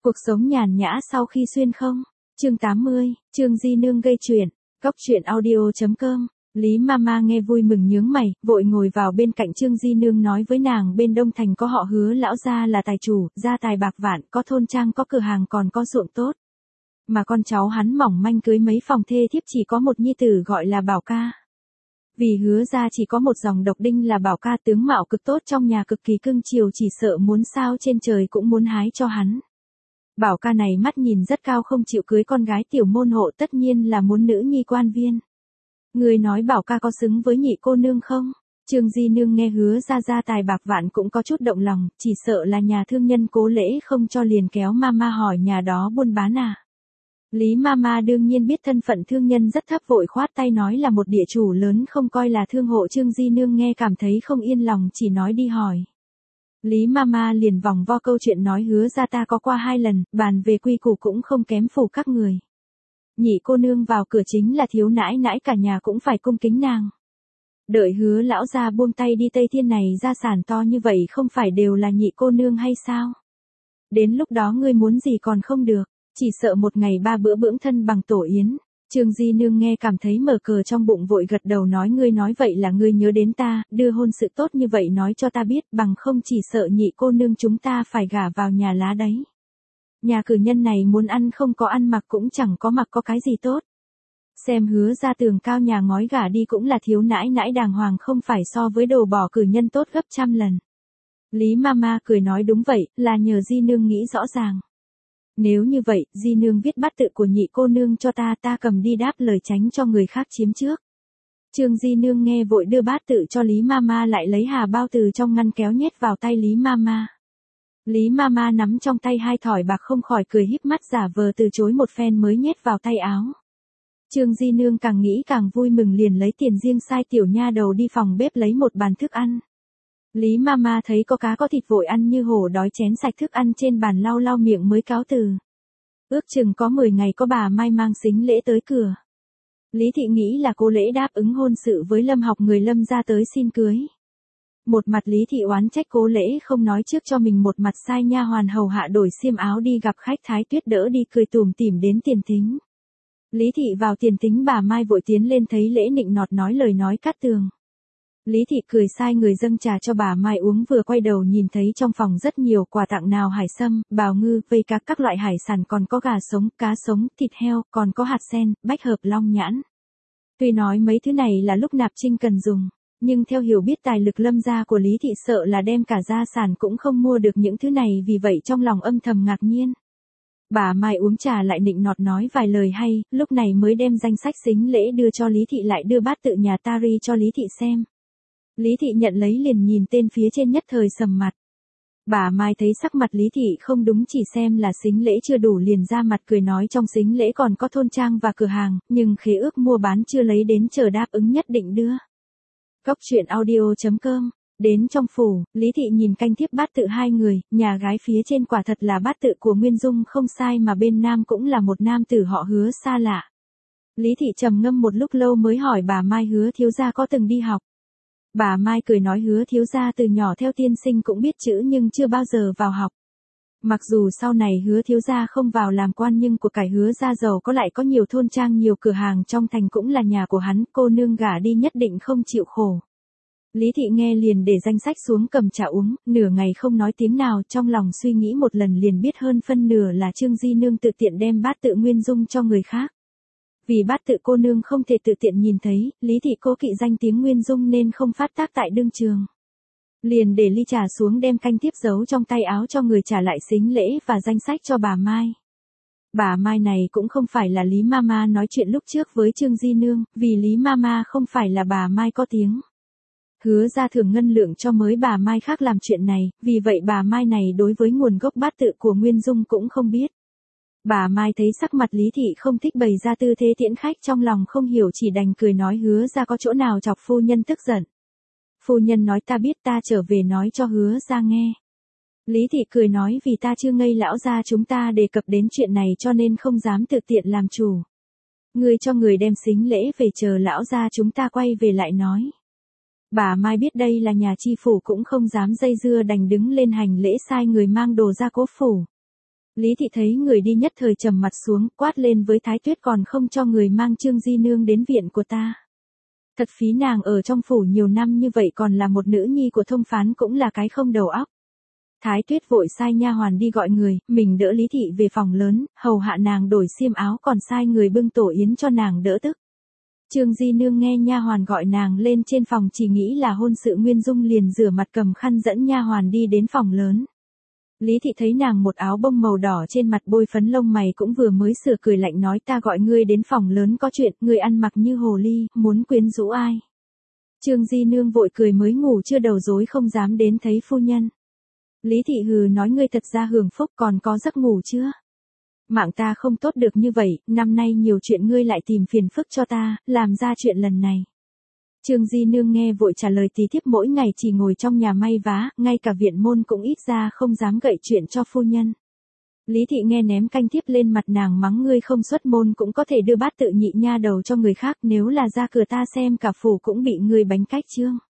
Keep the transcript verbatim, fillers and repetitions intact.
Cuộc sống nhàn nhã sau khi xuyên không? Chương tám mươi, Trương Di Nương gây chuyện. Góc truyện audio chấm com. Lý Mama nghe vui mừng nhướng mày, vội ngồi vào bên cạnh Trương Di Nương nói với nàng bên Đông Thành có họ Hứa lão gia là tài chủ, gia tài bạc vạn, có thôn trang có cửa hàng còn có ruộng tốt. Mà con cháu hắn mỏng manh cưới mấy phòng thê thiếp chỉ có một nhi tử gọi là Bảo Ca. Vì Hứa gia chỉ có một dòng độc đinh là Bảo Ca, tướng mạo cực tốt, trong nhà cực kỳ cưng chiều, chỉ sợ muốn sao trên trời cũng muốn hái cho hắn. Bảo Ca này mắt nhìn rất cao, không chịu cưới con gái tiểu môn hộ, tất nhiên là muốn nữ nhi quan viên. Người nói Bảo Ca có xứng với nhị cô nương không? Trương Di Nương nghe Hứa gia gia tài bạc vạn cũng có chút động lòng, chỉ sợ là nhà thương nhân cố lễ không cho, liền kéo Mama hỏi nhà đó buôn bán à. Lý Mama đương nhiên biết thân phận thương nhân rất thấp, vội khoát tay nói là một địa chủ lớn, không coi là thương hộ. Trương Di Nương nghe cảm thấy không yên lòng, chỉ nói đi hỏi. Lý Mama liền vòng vo câu chuyện nói Hứa gia ta có qua hai lần, bàn về quy củ cũng không kém phủ các người. Nhị cô nương vào cửa chính là thiếu nãi nãi, cả nhà cũng phải cung kính nàng. Đợi Hứa lão gia buông tay đi Tây Thiên này, gia sản to như vậy không phải đều là nhị cô nương hay sao? Đến lúc đó ngươi muốn gì còn không được, chỉ sợ một ngày ba bữa bưỡng thân bằng tổ yến. Trương Di Nương nghe cảm thấy mở cờ trong bụng, vội gật đầu nói ngươi nói vậy là ngươi nhớ đến ta, đưa hôn sự tốt như vậy nói cho ta biết, bằng không chỉ sợ nhị cô nương chúng ta phải gả vào nhà lá đấy. Nhà cử nhân này muốn ăn không có ăn, mặc cũng chẳng có mặc, có cái gì tốt. Xem Hứa gia tường cao nhà ngói, gả đi cũng là thiếu nãi nãi đàng hoàng, không phải so với đồ bỏ cử nhân tốt gấp trăm lần. Lý Mama cười nói đúng vậy, là nhờ Di Nương nghĩ rõ ràng. Nếu như vậy, Di Nương viết bát tự của nhị cô nương cho ta, ta cầm đi đáp lời tránh cho người khác chiếm trước. Trương Di Nương nghe vội đưa bát tự cho Lý Mama, lại lấy hà bao từ trong ngăn kéo nhét vào tay Lý Mama. Lý Mama nắm trong tay hai thỏi bạc không khỏi cười híp mắt, giả vờ từ chối một phen mới nhét vào tay áo. Trương Di Nương càng nghĩ càng vui mừng, liền lấy tiền riêng sai tiểu nha đầu đi phòng bếp lấy một bàn thức ăn. Lý Mama thấy có cá có thịt vội ăn như hổ đói, chén sạch thức ăn trên bàn, lau lau miệng mới cáo từ. Ước chừng có mười ngày có bà Mai mang sính lễ tới cửa. Lý Thị nghĩ là cô lễ đáp ứng hôn sự với Lâm Học, người Lâm ra tới xin cưới. Một mặt Lý Thị oán trách cố lễ không nói trước cho mình, một mặt sai nha hoàn hầu hạ đổi xiêm áo đi gặp khách. Thái Tuyết đỡ đi, cười tủm tỉm đến tiền thính. Lý Thị vào tiền thính, bà Mai vội tiến lên thấy lễ nịnh nọt nói lời nói cát tường. Lý Thị cười sai người dâng trà cho bà Mai uống, vừa quay đầu nhìn thấy trong phòng rất nhiều quà tặng, nào hải sâm, bào ngư, vây cá, các loại hải sản, còn có gà sống, cá sống, thịt heo, còn có hạt sen, bách hợp, long nhãn. Tuy nói mấy thứ này là lúc nạp trinh cần dùng, nhưng theo hiểu biết tài lực Lâm gia của Lý Thị, sợ là đem cả gia sản cũng không mua được những thứ này, vì vậy trong lòng âm thầm ngạc nhiên. Bà Mai uống trà lại nịnh nọt nói vài lời hay, lúc này mới đem danh sách sính lễ đưa cho Lý Thị, lại đưa bát tự nhà Tari cho Lý Thị xem. Lý Thị nhận lấy liền nhìn tên phía trên, nhất thời sầm mặt. Bà Mai thấy sắc mặt Lý Thị không đúng, chỉ xem là sính lễ chưa đủ liền ra mặt cười nói trong sính lễ còn có thôn trang và cửa hàng, nhưng khế ước mua bán chưa lấy đến, chờ đáp ứng nhất định đưa. Góc truyện audio chấm com. Đến trong phủ, Lý Thị nhìn canh thiếp bát tự hai người, nhà gái phía trên quả thật là bát tự của Nguyên Dung không sai, mà bên nam cũng là một nam tử họ Hứa xa lạ. Lý Thị trầm ngâm một lúc lâu mới hỏi bà Mai Hứa thiếu gia có từng đi học. Bà Mai cười nói Hứa thiếu gia từ nhỏ theo tiên sinh cũng biết chữ, nhưng chưa bao giờ vào học. Mặc dù sau này Hứa thiếu gia không vào làm quan, nhưng của cải Hứa gia giàu có, lại có nhiều thôn trang, nhiều cửa hàng trong thành cũng là nhà của hắn, cô nương gả đi nhất định không chịu khổ. Lý Thị nghe liền để danh sách xuống cầm trà uống, nửa ngày không nói tiếng nào, trong lòng suy nghĩ một lần liền biết hơn phân nửa là Trương Di Nương tự tiện đem bát tự Nguyên Dung cho người khác. Vì bát tự cô nương không thể tự tiện nhìn thấy, Lý Thị cố kỵ danh tiếng Nguyên Dung nên không phát tác tại đương trường. Liền để ly trà xuống, đem canh tiếp giấu trong tay áo cho người, trả lại sính lễ và danh sách cho bà Mai. Bà Mai này cũng không phải là Lý Mama nói chuyện lúc trước với Trương Di Nương, vì Lý Mama không phải là bà Mai có tiếng. Hứa ra thưởng ngân lượng cho mới bà Mai khác làm chuyện này, vì vậy bà Mai này đối với nguồn gốc bát tự của Nguyên Dung cũng không biết. Bà Mai thấy sắc mặt Lý Thị không thích, bày ra tư thế tiễn khách, trong lòng không hiểu chỉ đành cười nói Hứa ra có chỗ nào chọc phu nhân tức giận. Phu nhân nói ta biết, ta trở về nói cho Hứa ra nghe. Lý Thị cười nói vì ta chưa ngây lão gia chúng ta đề cập đến chuyện này cho nên không dám tự tiện làm chủ. Ngươi cho người đem sính lễ về, chờ lão gia chúng ta quay về lại nói. Bà Mai biết đây là nhà chi phủ cũng không dám dây dưa, đành đứng lên hành lễ sai người mang đồ ra cố phủ. Lý thị thấy người đi nhất thời trầm mặt xuống, quát lên với Thái Tuyết còn không cho người mang Trương Di Nương đến viện của ta. Thật phí nàng ở trong phủ nhiều năm như vậy còn là một nữ nhi của thông phán cũng là cái không đầu óc. Thái Tuyết vội sai nha hoàn đi gọi người, mình đỡ Lý thị về phòng lớn, hầu hạ nàng đổi xiêm áo còn sai người bưng tổ yến cho nàng đỡ tức. Trương Di Nương nghe nha hoàn gọi nàng lên trên phòng chỉ nghĩ là hôn sự Nguyên Dung liền rửa mặt cầm khăn dẫn nha hoàn đi đến phòng lớn. Lý thị thấy nàng một áo bông màu đỏ trên mặt bôi phấn lông mày cũng vừa mới sửa cười lạnh nói ta gọi ngươi đến phòng lớn có chuyện, ngươi ăn mặc như hồ ly, muốn quyến rũ ai. Trương Di Nương vội cười mới ngủ chưa đầu rối không dám đến thấy phu nhân. Lý thị hừ nói ngươi thật ra hưởng phúc còn có giấc ngủ chưa? Mạng ta không tốt được như vậy, năm nay nhiều chuyện ngươi lại tìm phiền phức cho ta, làm ra chuyện lần này. Trương Di Nương nghe vội trả lời tí thiếp mỗi ngày chỉ ngồi trong nhà may vá, ngay cả viện môn cũng ít ra không dám gậy chuyện cho phu nhân. Lý thị nghe ném canh thiếp lên mặt nàng mắng ngươi không xuất môn cũng có thể đưa bát tự nhị nha đầu cho người khác nếu là ra cửa ta xem cả phủ cũng bị ngươi bánh cách trương.